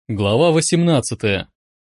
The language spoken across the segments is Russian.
Глава 18.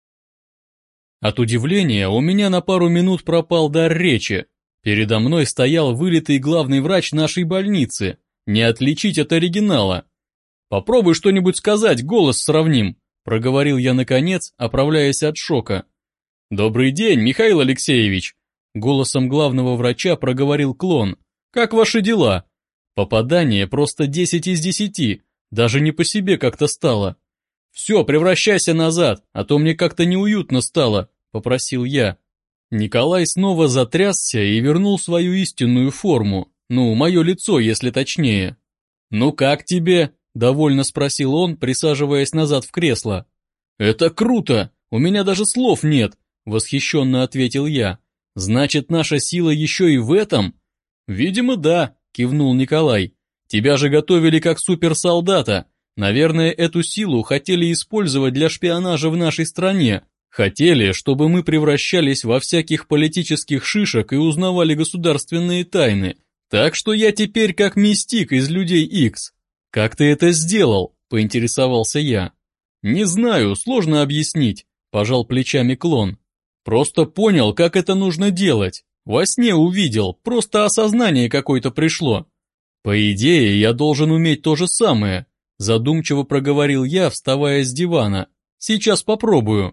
От удивления у меня на пару минут пропал дар речи. Передо мной стоял вылитый главный врач нашей больницы. Не отличить от оригинала. «Попробуй что-нибудь сказать, голос сравним», — проговорил я наконец, оправляясь от шока. «Добрый день, Михаил Алексеевич», — голосом главного врача проговорил клон. «Как ваши дела?» Попадание просто 10 из 10, даже не по себе как-то стало. «Все, превращайся назад, а то мне как-то неуютно стало», — попросил я. Николай снова затрясся и вернул свою истинную форму, мое лицо, если точнее. «Ну как тебе?» — довольно спросил он, присаживаясь назад в кресло. «Это круто! У меня даже слов нет!» — восхищенно ответил я. «Значит, наша сила еще и в этом?» «Видимо, да», — кивнул Николай. «Тебя же готовили как суперсолдата. Наверное, эту силу хотели использовать для шпионажа в нашей стране. Хотели, чтобы мы превращались во всяких политических шишек и узнавали государственные тайны. Так что я теперь как Мистик из Людей Икс. Как ты это сделал?» – поинтересовался я. «Не знаю, сложно объяснить», – пожал плечами клон. «Просто понял, как это нужно делать. Во сне увидел, просто осознание какое-то пришло. По идее, я должен уметь то же самое», – задумчиво проговорил я, вставая с дивана. «Сейчас попробую».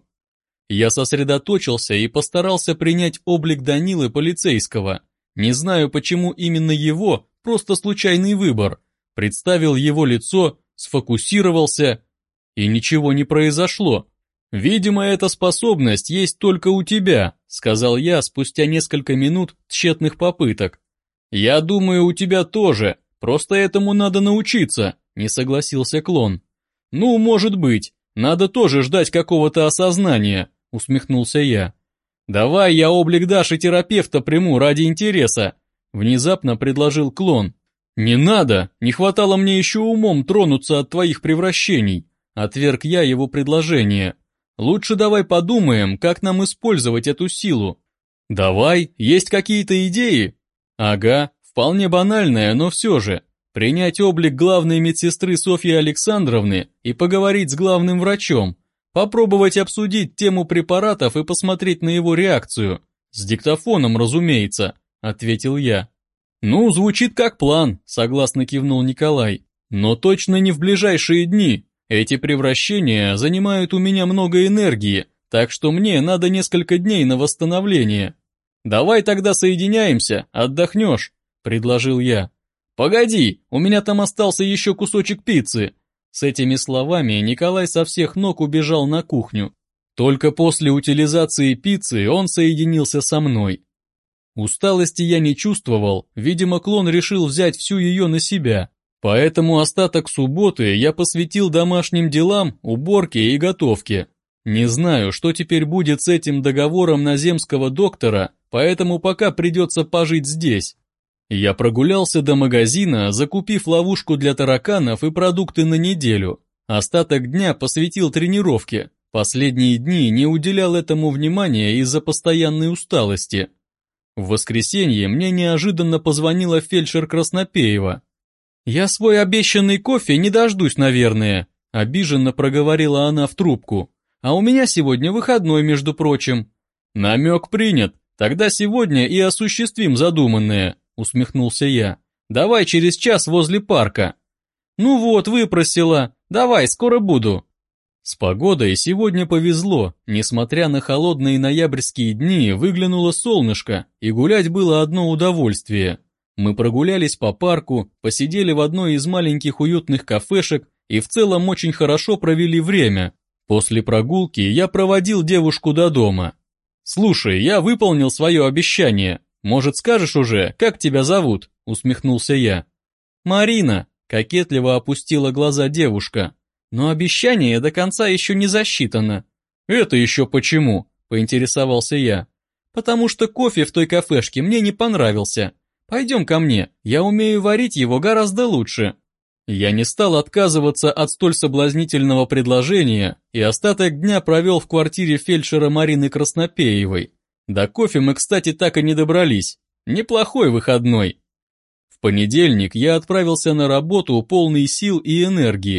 Я сосредоточился и постарался принять облик Данилы полицейского. Не знаю, почему именно его, просто случайный выбор. Представил его лицо, сфокусировался, и ничего не произошло. «Видимо, эта способность есть только у тебя», — сказал я спустя несколько минут тщетных попыток. «Я думаю, у тебя тоже, просто этому надо научиться», — не согласился клон. «Ну, может быть, надо тоже ждать какого-то осознания», — усмехнулся я. «Давай я облик Даши терапевта приму ради интереса», — внезапно предложил клон. «Не надо, не хватало мне еще умом тронуться от твоих превращений», — отверг я его предложение. «Лучше давай подумаем, как нам использовать эту силу». «Давай, есть какие-то идеи?» «Ага, вполне банальная, но все же. Принять облик главной медсестры Софьи Александровны и поговорить с главным врачом. Попробовать обсудить тему препаратов и посмотреть на его реакцию. С диктофоном, разумеется», — ответил я. «Ну, звучит как план», — согласно кивнул Николай. «Но точно не в ближайшие дни. Эти превращения занимают у меня много энергии, так что мне надо несколько дней на восстановление». «Давай тогда соединяемся, отдохнешь», — предложил я. «Погоди, у меня там остался еще кусочек пиццы». С этими словами Николай со всех ног убежал на кухню. Только после утилизации пиццы он соединился со мной. Усталости я не чувствовал, видимо, клон решил взять всю ее на себя. Поэтому остаток субботы я посвятил домашним делам, уборке и готовке. Не знаю, что теперь будет с этим договором на земского доктора, поэтому пока придется пожить здесь. Я прогулялся до магазина, закупив ловушку для тараканов и продукты на неделю. Остаток дня посвятил тренировке. Последние дни не уделял этому внимания из-за постоянной усталости. В воскресенье мне неожиданно позвонила фельдшер Краснопеева. «Я свой обещанный кофе не дождусь, наверное», — обиженно проговорила она в трубку. «А у меня сегодня выходной, между прочим». «Намек принят, тогда сегодня и осуществим задуманное», — усмехнулся я. «Давай через час возле парка». «Ну вот, выпросила. Давай, скоро буду». С погодой сегодня повезло, несмотря на холодные ноябрьские дни, выглянуло солнышко, и гулять было одно удовольствие. Мы прогулялись по парку, посидели в одной из маленьких уютных кафешек и в целом очень хорошо провели время. После прогулки я проводил девушку до дома. «Слушай, я выполнил свое обещание. Может, скажешь уже, как тебя зовут?» — усмехнулся я. «Марина», — кокетливо опустила глаза девушка. «Но обещание до конца еще не засчитано». «Это еще почему?» — поинтересовался я. «Потому что кофе в той кафешке мне не понравился. Пойдем ко мне, я умею варить его гораздо лучше». Я не стал отказываться от столь соблазнительного предложения и остаток дня провел в квартире фельдшера Марины Краснопеевой. До кофе мы, кстати, так и не добрались. Неплохой выходной. В понедельник я отправился на работу полный сил и энергии.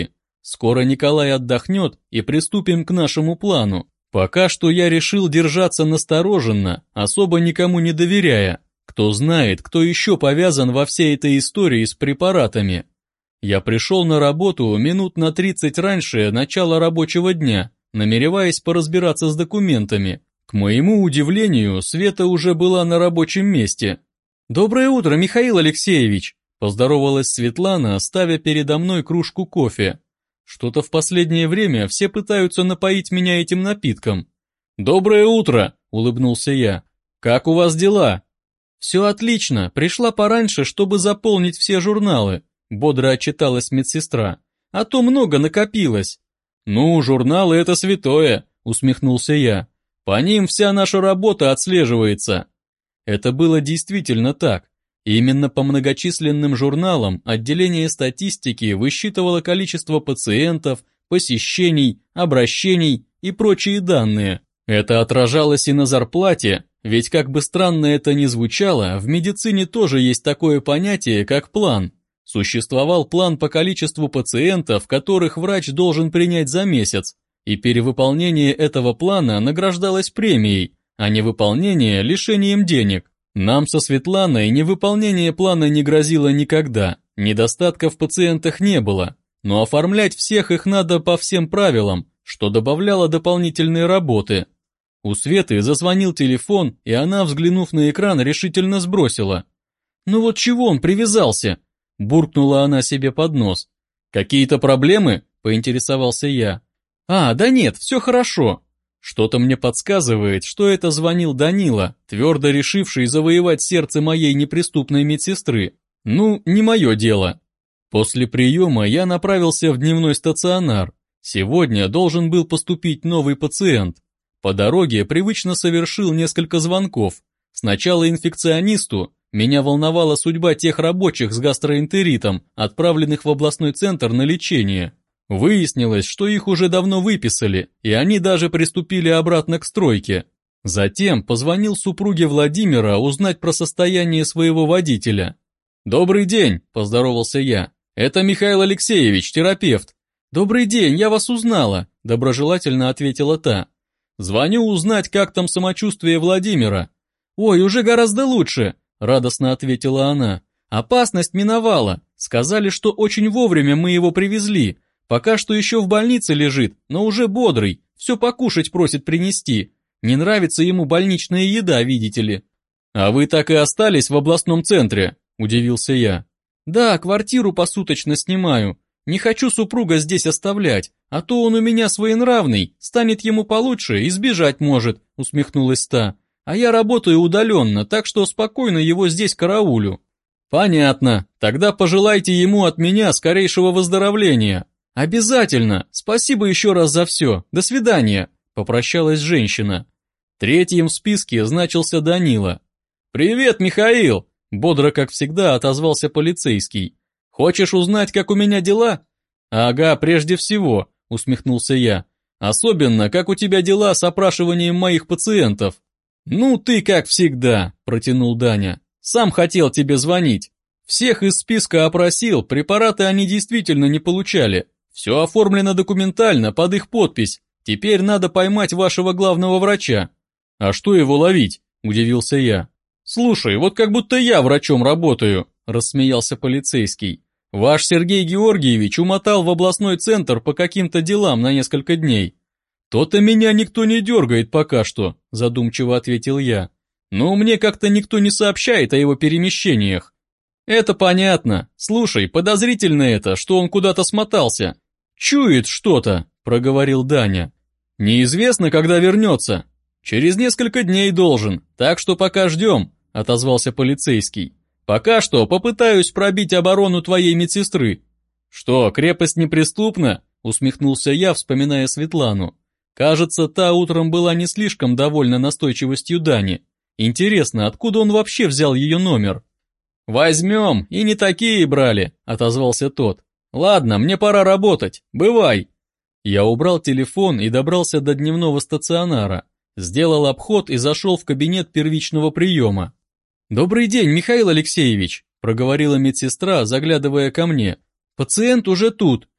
Скоро Николай отдохнет и приступим к нашему плану. Пока что я решил держаться настороженно, особо никому не доверяя. Кто знает, кто еще повязан во всей этой истории с препаратами. Я пришел на работу минут на 30 раньше начала рабочего дня, намереваясь поразбираться с документами. К моему удивлению, Света уже была на рабочем месте. «Доброе утро, Михаил Алексеевич!» – поздоровалась Светлана, ставя передо мной кружку кофе. Что-то в последнее время все пытаются напоить меня этим напитком. «Доброе утро!» – улыбнулся я. «Как у вас дела?» «Все отлично, пришла пораньше, чтобы заполнить все журналы», – бодро отчиталась медсестра. «А то много накопилось». «Ну, журналы – это святое», – усмехнулся я. «По ним вся наша работа отслеживается». Это было действительно так. Именно по многочисленным журналам отделение статистики высчитывало количество пациентов, посещений, обращений и прочие данные. Это отражалось и на зарплате, ведь как бы странно это ни звучало, в медицине тоже есть такое понятие, как план. Существовал план по количеству пациентов, которых врач должен принять за месяц, и перевыполнение этого плана награждалось премией, а невыполнение – лишением денег. Нам со Светланой невыполнение плана не грозило никогда, недостатков в пациентах не было, но оформлять всех их надо по всем правилам, что добавляло дополнительной работы. У Светы зазвонил телефон, и она, взглянув на экран, решительно сбросила. «Ну вот чего он привязался?» – буркнула она себе под нос. «Какие-то проблемы?» – поинтересовался я. «Да нет, все хорошо». Что-то мне подсказывает, что это звонил Данила, твердо решивший завоевать сердце моей неприступной медсестры. Ну, не мое дело. После приема я направился в дневной стационар. Сегодня должен был поступить новый пациент. По дороге привычно совершил несколько звонков. Сначала инфекционисту, меня волновала судьба тех рабочих с гастроэнтеритом, отправленных в областной центр на лечение. Выяснилось, что их уже давно выписали, и они даже приступили обратно к стройке. Затем позвонил супруге Владимира узнать про состояние своего водителя. «Добрый день», – поздоровался я. «Это Михаил Алексеевич, терапевт». «Добрый день, я вас узнала», – доброжелательно ответила та. «Звоню узнать, как там самочувствие Владимира». «Ой, уже гораздо лучше», – радостно ответила она. «Опасность миновала. Сказали, что очень вовремя мы его привезли. Пока что еще в больнице лежит, но уже бодрый, все покушать просит принести. Не нравится ему больничная еда, видите ли». «А вы так и остались в областном центре?» – удивился я. «Да, квартиру посуточно снимаю. Не хочу супруга здесь оставлять, а то он у меня своенравный, станет ему получше и сбежать может», – усмехнулась та. «А я работаю удаленно, так что спокойно его здесь караулю». «Понятно, тогда пожелайте ему от меня скорейшего выздоровления». «Обязательно! Спасибо еще раз за все! До свидания!» – попрощалась женщина. Третьим в списке значился Данила. «Привет, Михаил!» – бодро, как всегда, отозвался полицейский. «Хочешь узнать, как у меня дела?» «Ага, прежде всего», – усмехнулся я. «Особенно, как у тебя дела с опрашиванием моих пациентов?» «Ну ты как всегда», – протянул Даня. «Сам хотел тебе звонить. Всех из списка опросил, препараты они действительно не получали. Все оформлено документально, под их подпись. Теперь надо поймать вашего главного врача». «А что его ловить?» – удивился я. «Слушай, вот как будто я врачом работаю», – рассмеялся полицейский. «Ваш Сергей Георгиевич умотал в областной центр по каким-то делам на несколько дней». «То-то меня никто не дергает пока что», – задумчиво ответил я. «Но мне как-то никто не сообщает о его перемещениях». «Это понятно. Слушай, подозрительно это, что он куда-то смотался». «Чует что-то», – проговорил Даня. «Неизвестно, когда вернется. Через несколько дней должен, так что пока ждем», – отозвался полицейский. «Пока что попытаюсь пробить оборону твоей медсестры». «Что, крепость неприступна?» – усмехнулся я, вспоминая Светлану. Кажется, та утром была не слишком довольна настойчивостью Дани. Интересно, откуда он вообще взял ее номер? «Возьмем, и не такие брали», – отозвался тот. «Ладно, мне пора работать, бывай». Я убрал телефон и добрался до дневного стационара, сделал обход и зашел в кабинет первичного приема. «Добрый день, Михаил Алексеевич», – проговорила медсестра, заглядывая ко мне. «Пациент уже тут».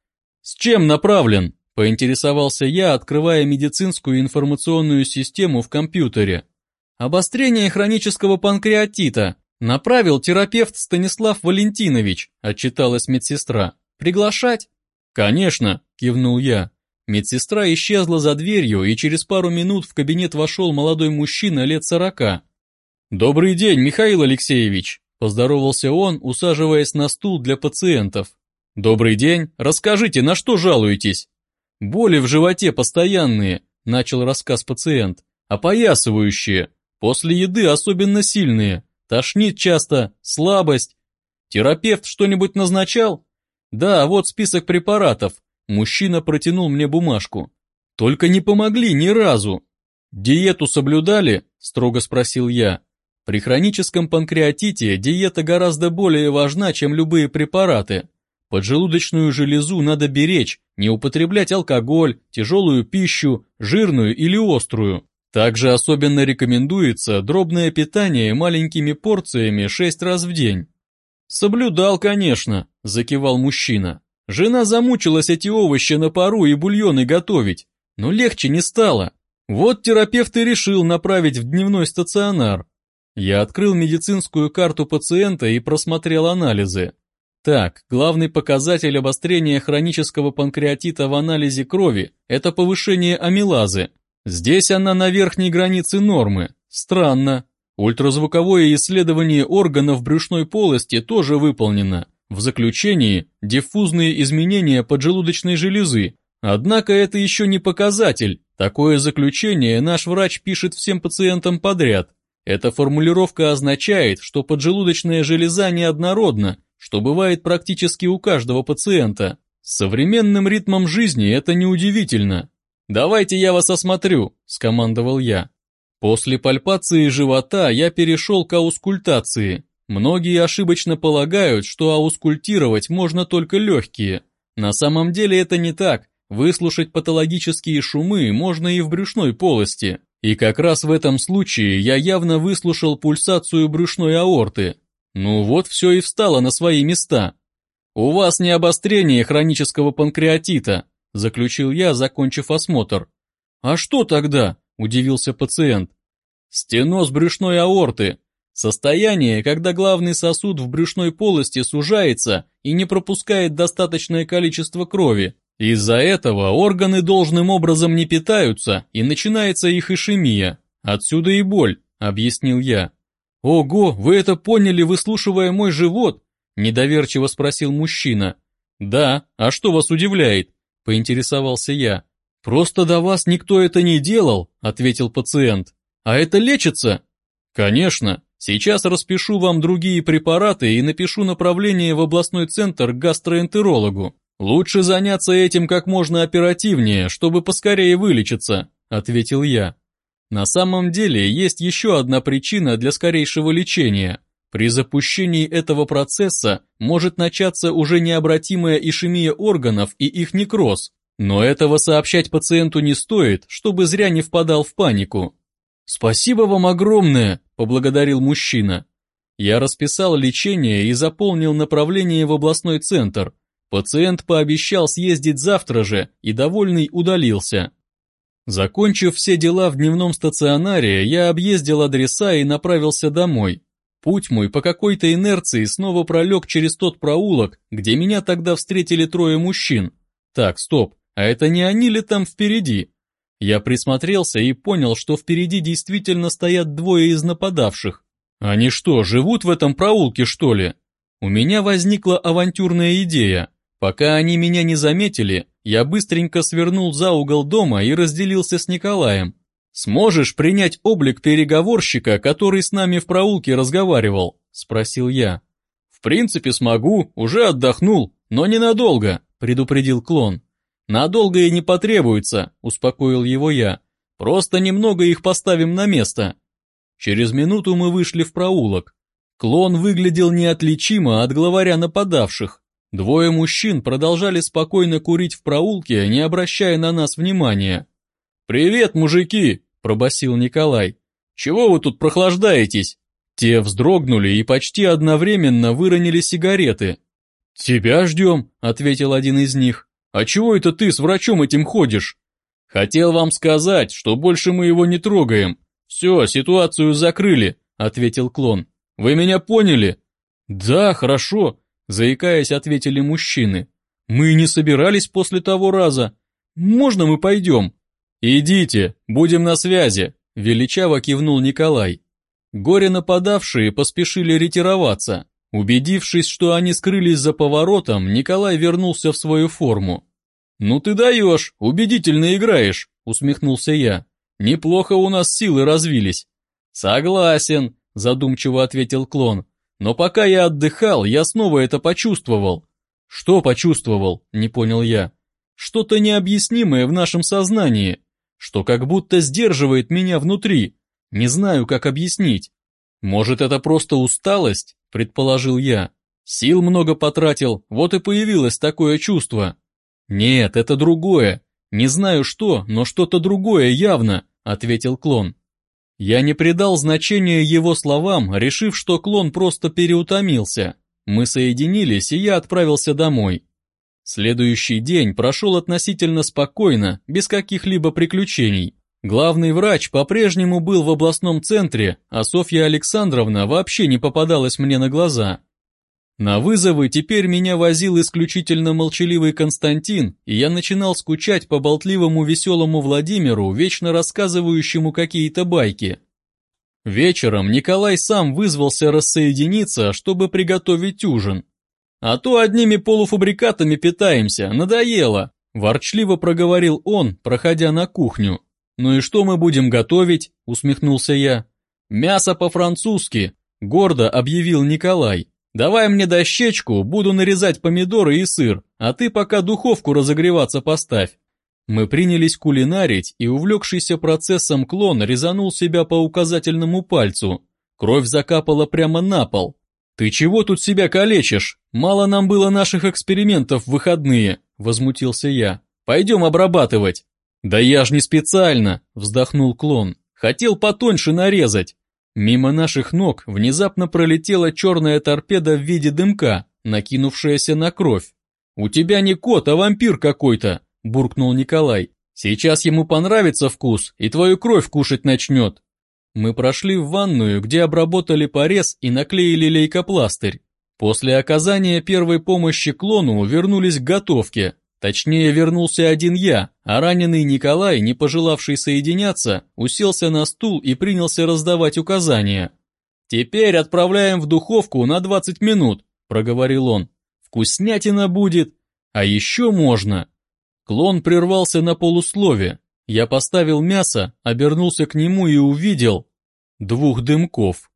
«С чем направлен?» – поинтересовался я, открывая медицинскую информационную систему в компьютере. «Обострение хронического панкреатита. Направил терапевт Станислав Валентинович», – отчиталась медсестра. «Приглашать?» «Конечно», – кивнул я. Медсестра исчезла за дверью, и через пару минут в кабинет вошел молодой мужчина лет 40. «Добрый день, Михаил Алексеевич», – поздоровался он, усаживаясь на стул для пациентов. «Добрый день, расскажите, на что жалуетесь?» «Боли в животе постоянные», – начал рассказ пациент, – «опоясывающие, после еды особенно сильные, тошнит часто, слабость. Терапевт что-нибудь назначал?» «Да, вот список препаратов». Мужчина протянул мне бумажку. «Только не помогли ни разу». «Диету соблюдали?» – строго спросил я. При хроническом панкреатите диета гораздо более важна, чем любые препараты. Поджелудочную железу надо беречь, не употреблять алкоголь, тяжелую пищу, жирную или острую. Также особенно рекомендуется дробное питание маленькими порциями 6 раз в день. «Соблюдал, конечно», – закивал мужчина. «Жена замучилась эти овощи на пару и бульоны готовить, но легче не стало. Вот терапевт и решил направить в дневной стационар». Я открыл медицинскую карту пациента и просмотрел анализы. Так, главный показатель обострения хронического панкреатита в анализе крови – это повышение амилазы. Здесь она на верхней границе нормы. Странно. Ультразвуковое исследование органов брюшной полости тоже выполнено. В заключении – диффузные изменения поджелудочной железы. Однако это еще не показатель. Такое заключение наш врач пишет всем пациентам подряд. Эта формулировка означает, что поджелудочная железа неоднородна, что бывает практически у каждого пациента. С современным ритмом жизни это неудивительно. «Давайте я вас осмотрю», – скомандовал я. После пальпации живота я перешел к аускультации. Многие ошибочно полагают, что аускультировать можно только легкие. На самом деле это не так. Выслушать патологические шумы можно и в брюшной полости. И как раз в этом случае я явно выслушал пульсацию брюшной аорты. Ну вот все и встало на свои места. «У вас не обострение хронического панкреатита», – заключил я, закончив осмотр. «А что тогда?» – удивился пациент. «Стеноз брюшной аорты. Состояние, когда главный сосуд в брюшной полости сужается и не пропускает достаточное количество крови. Из-за этого органы должным образом не питаются, и начинается их ишемия. Отсюда и боль», – объяснил я. «Ого, вы это поняли, выслушивая мой живот?» – недоверчиво спросил мужчина. «Да, а что вас удивляет?» – поинтересовался я. «Просто до вас никто это не делал», – ответил пациент. «А это лечится?» «Конечно. Сейчас распишу вам другие препараты и напишу направление в областной центр к гастроэнтерологу. Лучше заняться этим как можно оперативнее, чтобы поскорее вылечиться», – ответил я. На самом деле есть еще одна причина для скорейшего лечения. При запущении этого процесса может начаться уже необратимая ишемия органов и их некроз. Но этого сообщать пациенту не стоит, чтобы зря не впадал в панику. «Спасибо вам огромное», – поблагодарил мужчина. Я расписал лечение и заполнил направление в областной центр. Пациент пообещал съездить завтра же и, довольный, удалился. Закончив все дела в дневном стационаре, я объездил адреса и направился домой. Путь мой по какой-то инерции снова пролег через тот проулок, где меня тогда встретили 3 мужчин. Так, стоп, а это не они ли там впереди? Я присмотрелся и понял, что впереди действительно стоят 2 из нападавших. Они что, живут в этом проулке, что ли? У меня возникла авантюрная идея. Пока они меня не заметили, я быстренько свернул за угол дома и разделился с Николаем. «Сможешь принять облик переговорщика, который с нами в проулке разговаривал?» – спросил я. «В принципе смогу, уже отдохнул, но ненадолго», – предупредил клон. «Надолго и не потребуется», – успокоил его я. «Просто немного их поставим на место». Через минуту мы вышли в проулок. Клон выглядел неотличимо от главаря нападавших. 2 мужчин продолжали спокойно курить в проулке, не обращая на нас внимания. «Привет, мужики!» – пробасил Николай. «Чего вы тут прохлаждаетесь?» Те вздрогнули и почти одновременно выронили сигареты. «Тебя ждем», – ответил один из них. «А чего это ты с врачом этим ходишь?» «Хотел вам сказать, что больше мы его не трогаем. Все, ситуацию закрыли», — ответил клон. «Вы меня поняли?» «Да, хорошо», — заикаясь, ответили мужчины. «Мы не собирались после того раза. Можно мы пойдем?» «Идите, будем на связи», — величаво кивнул Николай. Горе-нападавшие поспешили ретироваться. Убедившись, что они скрылись за поворотом, Николай вернулся в свою форму. «Ну ты даешь, убедительно играешь», — усмехнулся я. «Неплохо у нас силы развились». «Согласен», — задумчиво ответил клон. «Но пока я отдыхал, я снова это почувствовал». «Что почувствовал?» — не понял я. «Что-то необъяснимое в нашем сознании, что как будто сдерживает меня внутри. Не знаю, как объяснить. Может, это просто усталость?» — предположил я. «Сил много потратил, вот и появилось такое чувство». «Нет, это другое. Не знаю что, но что-то другое явно», — ответил клон. Я не придал значения его словам, решив, что клон просто переутомился. Мы соединились, и я отправился домой. Следующий день прошел относительно спокойно, без каких-либо приключений. Главный врач по-прежнему был в областном центре, а Софья Александровна вообще не попадалась мне на глаза. На вызовы теперь меня возил исключительно молчаливый Константин, и я начинал скучать по болтливому веселому Владимиру, вечно рассказывающему какие-то байки. Вечером Николай сам вызвался рассоединиться, чтобы приготовить ужин. «А то одними полуфабрикатами питаемся, надоело», – ворчливо проговорил он, проходя на кухню. «Ну и что мы будем готовить?» – усмехнулся я. «Мясо по-французски», – гордо объявил Николай. «Давай мне дощечку, буду нарезать помидоры и сыр, а ты пока духовку разогреваться поставь». Мы принялись кулинарить, и увлекшийся процессом клон резанул себя по указательному пальцу. Кровь закапала прямо на пол. «Ты чего тут себя калечишь? Мало нам было наших экспериментов в выходные», – возмутился я. «Пойдем обрабатывать». «Да я ж не специально», – вздохнул клон. «Хотел потоньше нарезать». Мимо наших ног внезапно пролетела черная торпеда в виде дымка, накинувшаяся на кровь. «У тебя не кот, а вампир какой-то», – буркнул Николай. «Сейчас ему понравится вкус, и твою кровь кушать начнет». Мы прошли в ванную, где обработали порез и наклеили лейкопластырь. После оказания первой помощи клону вернулись к готовке. Точнее, вернулся один я, а раненый Николай, не пожелавший соединяться, уселся на стул и принялся раздавать указания. «Теперь отправляем в духовку на 20 минут», – проговорил он. «Вкуснятина будет. А еще можно». Клон прервался на полуслове. Я поставил мясо, обернулся к нему и увидел 2 дымков.